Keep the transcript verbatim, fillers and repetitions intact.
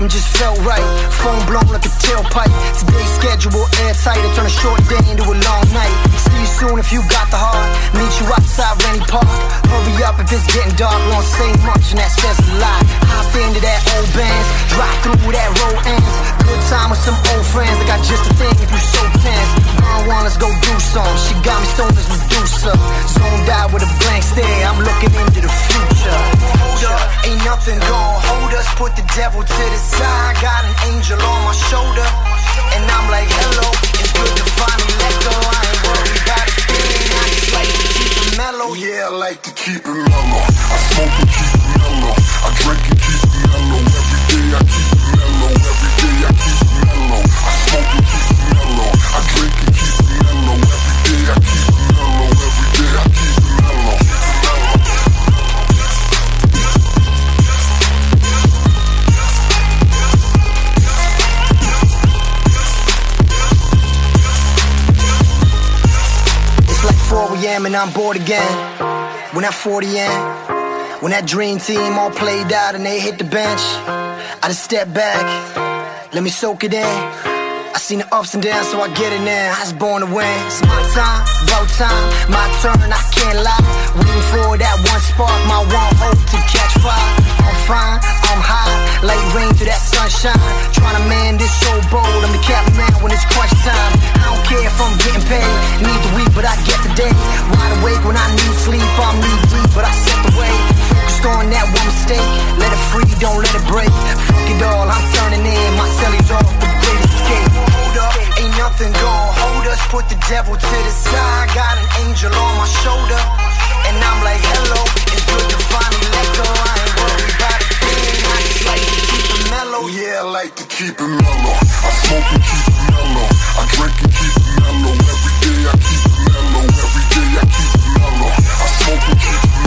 something just felt right. Phone blown like a tailpipe. Today's schedule airtight. I turn a short day into a long night. See you soon if you got the heart. Meet you outside Rennie Park. Hurry up if it's getting dark. Won't say much and that says a lot. Hop into that old bands. Drive through that road ends. Good time with some old friends. I got just a thing if you so tense. One, let's go do some. She got me stoned as Medusa. Zoned out with a blank stare. I'm looking into the future. Hold up, ain't nothing gonna hold us. Put the devil to the side. Got an angel on my shoulder. And I'm like, hello, it's good to finally let go. I ain't worried about a thing. I just like to keep it mellow. Yeah, I like to keep it mellow. I smoke and keep it mellow. I drink and keep it mellow. Every day I keep it mellow. Every day I keep it mellow. I smoke and keep it mellow. I drink and keep it mellow. Every day I keep it mellow. Every day I keep it mellow. It's like four a.m. and I'm bored again. When that forty in, when that dream team all played out and they hit the bench, I just step back, let me soak it in. I seen the ups and downs, so I get it now. I was born to win. It's my time, about time, my turn, I can't lie. Waiting for that one spark, my one hope to catch fire. I'm fine, I'm high, like rain through that sunshine. Trying to man this so bold, I'm the captain man when it's crunch time. I don't care if I'm getting paid, need the week, but I get the day. Wide awake when I need sleep, I'm knee deep, but I set the way. Focused on that one mistake, let it free, don't let it break. Fuck it all, I'm turning in, my cellies off, the great escape. Hold up, ain't nothing gonna hold us. Put the devil to the side. Got an angel on my shoulder. And I'm like, hello, it's good to finally let go. I ain't worried about a thing. I just like to keep it mellow. Yeah, I like to keep it mellow. I smoke and keep it mellow. I drink and keep it mellow. Every day I keep it mellow. Every day I keep it mellow. I smoke and keep it mellow.